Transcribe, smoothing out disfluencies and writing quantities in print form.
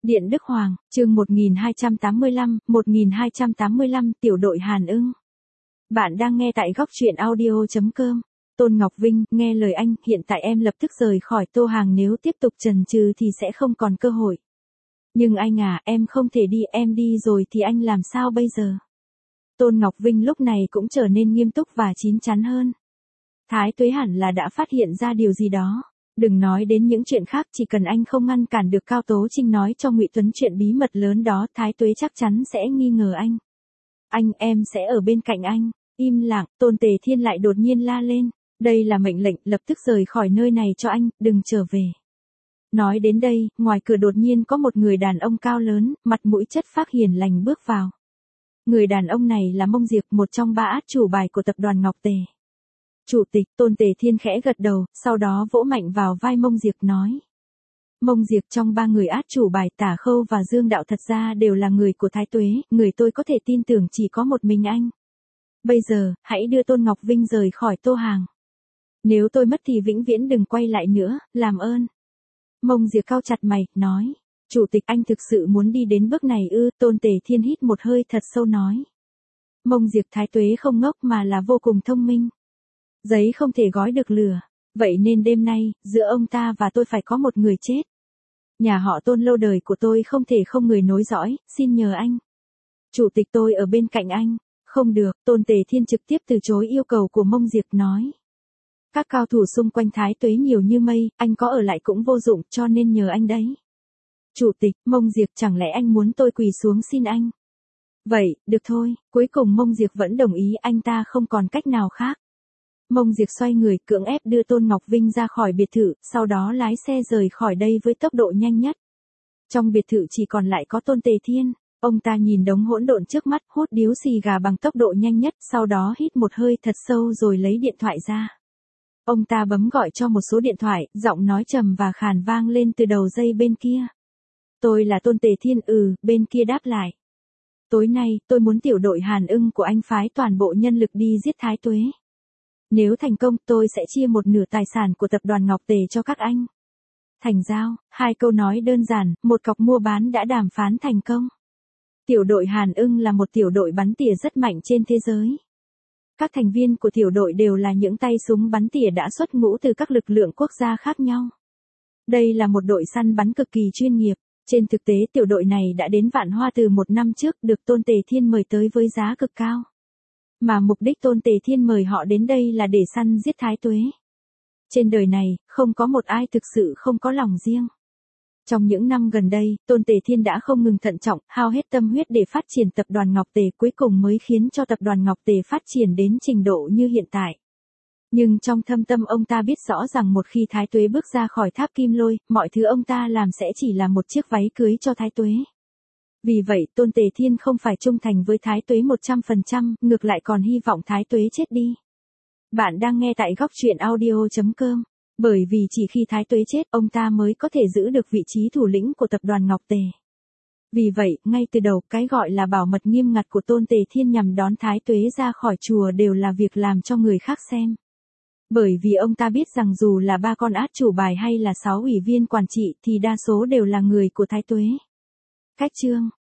Điện Đức Hoàng, chương 1285, tiểu đội Hàn Ưng. Bạn đang nghe tại góc truyện audio.com. Tôn Ngọc Vinh, nghe lời anh, hiện tại em lập tức rời khỏi Tô Hàng, nếu tiếp tục chần chừ thì sẽ không còn cơ hội. Nhưng anh à, em không thể đi, em đi rồi thì anh làm sao bây giờ? Tôn Ngọc Vinh lúc này cũng trở nên nghiêm túc và chín chắn hơn. Thái Tuế hẳn là đã phát hiện ra điều gì đó. Đừng nói đến những chuyện khác, chỉ cần anh không ngăn cản được Cao Tố Trinh nói cho Ngụy Tuấn chuyện bí mật lớn đó, Thái Tuế chắc chắn sẽ nghi ngờ anh. Em sẽ ở bên cạnh anh. Im lặng, Tôn Tề Thiên lại đột nhiên la lên. Đây là mệnh lệnh, lập tức rời khỏi nơi này cho anh, đừng trở về. Nói đến đây, ngoài cửa đột nhiên có một người đàn ông cao lớn, mặt mũi chất phác hiền lành bước vào. Người đàn ông này là Mông Diệp, một trong ba át chủ bài của tập đoàn Ngọc Tề. Chủ tịch, Tôn Tề Thiên khẽ gật đầu, sau đó vỗ mạnh vào vai Mông Diệp nói. Mông Diệp, trong ba người át chủ bài Tả Khâu và Dương Đạo thật ra đều là người của Thái Tuế, người tôi có thể tin tưởng chỉ có một mình anh. Bây giờ, hãy đưa Tôn Ngọc Vinh rời khỏi Tô Hàng. Nếu tôi mất thì vĩnh viễn đừng quay lại nữa, làm ơn. Mông Diệp cau chặt mày, nói. Chủ tịch, anh thực sự muốn đi đến bước này ư? Tôn Tề Thiên hít một hơi thật sâu nói. Mông Diệp, Thái Tuế không ngốc mà là vô cùng thông minh. Giấy không thể gói được lửa. Vậy nên đêm nay, giữa ông ta và tôi phải có một người chết. Nhà họ Tôn lâu đời của tôi không thể không người nối dõi, xin nhờ anh. Chủ tịch, tôi ở bên cạnh anh. Không được, Tôn Tề Thiên trực tiếp từ chối yêu cầu của Mông Diệp, nói. Các cao thủ xung quanh Thái Tuế nhiều như mây, anh có ở lại cũng vô dụng, cho nên nhờ anh đấy. Chủ tịch, Mông Diệp, chẳng lẽ anh muốn tôi quỳ xuống xin anh? Vậy, được thôi, cuối cùng Mông Diệp vẫn đồng ý, anh ta không còn cách nào khác. Mông Diệp xoay người, cưỡng ép đưa Tôn Ngọc Vinh ra khỏi biệt thự, sau đó lái xe rời khỏi đây với tốc độ nhanh nhất. Trong biệt thự chỉ còn lại có Tôn Tề Thiên, ông ta nhìn đống hỗn độn trước mắt, hút điếu xì gà bằng tốc độ nhanh nhất, sau đó hít một hơi thật sâu rồi lấy điện thoại ra. Ông ta bấm gọi cho một số điện thoại, giọng nói trầm và khàn vang lên từ đầu dây bên kia. Tôi là Tôn Tề Thiên, bên kia đáp lại. Tối nay, tôi muốn tiểu đội Hàn Ưng của anh phái toàn bộ nhân lực đi giết Thái Tuế. Nếu thành công, tôi sẽ chia một nửa tài sản của tập đoàn Ngọc Tề cho các anh. Thành giao, hai câu nói đơn giản, một cọc mua bán đã đàm phán thành công. Tiểu đội Hàn Ưng là một tiểu đội bắn tỉa rất mạnh trên thế giới. Các thành viên của tiểu đội đều là những tay súng bắn tỉa đã xuất ngũ từ các lực lượng quốc gia khác nhau. Đây là một đội săn bắn cực kỳ chuyên nghiệp. Trên thực tế tiểu đội này đã đến Vạn Hoa từ một năm trước, được Tôn Tề Thiên mời tới với giá cực cao. Mà mục đích Tôn Tề Thiên mời họ đến đây là để săn giết Thái Tuế. Trên đời này, không có một ai thực sự không có lòng riêng. Trong những năm gần đây, Tôn Tề Thiên đã không ngừng thận trọng, hao hết tâm huyết để phát triển tập đoàn Ngọc Tề, cuối cùng mới khiến cho tập đoàn Ngọc Tề phát triển đến trình độ như hiện tại. Nhưng trong thâm tâm ông ta biết rõ rằng một khi Thái Tuế bước ra khỏi tháp Kim Lôi, mọi thứ ông ta làm sẽ chỉ là một chiếc váy cưới cho Thái Tuế. Vì vậy, Tôn Tề Thiên không phải trung thành với Thái Tuế 100%, ngược lại còn hy vọng Thái Tuế chết đi. Bạn đang nghe tại góc truyện audio.com. Bởi vì chỉ khi Thái Tuế chết, ông ta mới có thể giữ được vị trí thủ lĩnh của tập đoàn Ngọc Tề. Vì vậy, ngay từ đầu, cái gọi là bảo mật nghiêm ngặt của Tôn Tề Thiên nhằm đón Thái Tuế ra khỏi chùa đều là việc làm cho người khác xem. Bởi vì ông ta biết rằng dù là ba con át chủ bài hay là 6 ủy viên quản trị thì đa số đều là người của Thái Tuế. Cách chương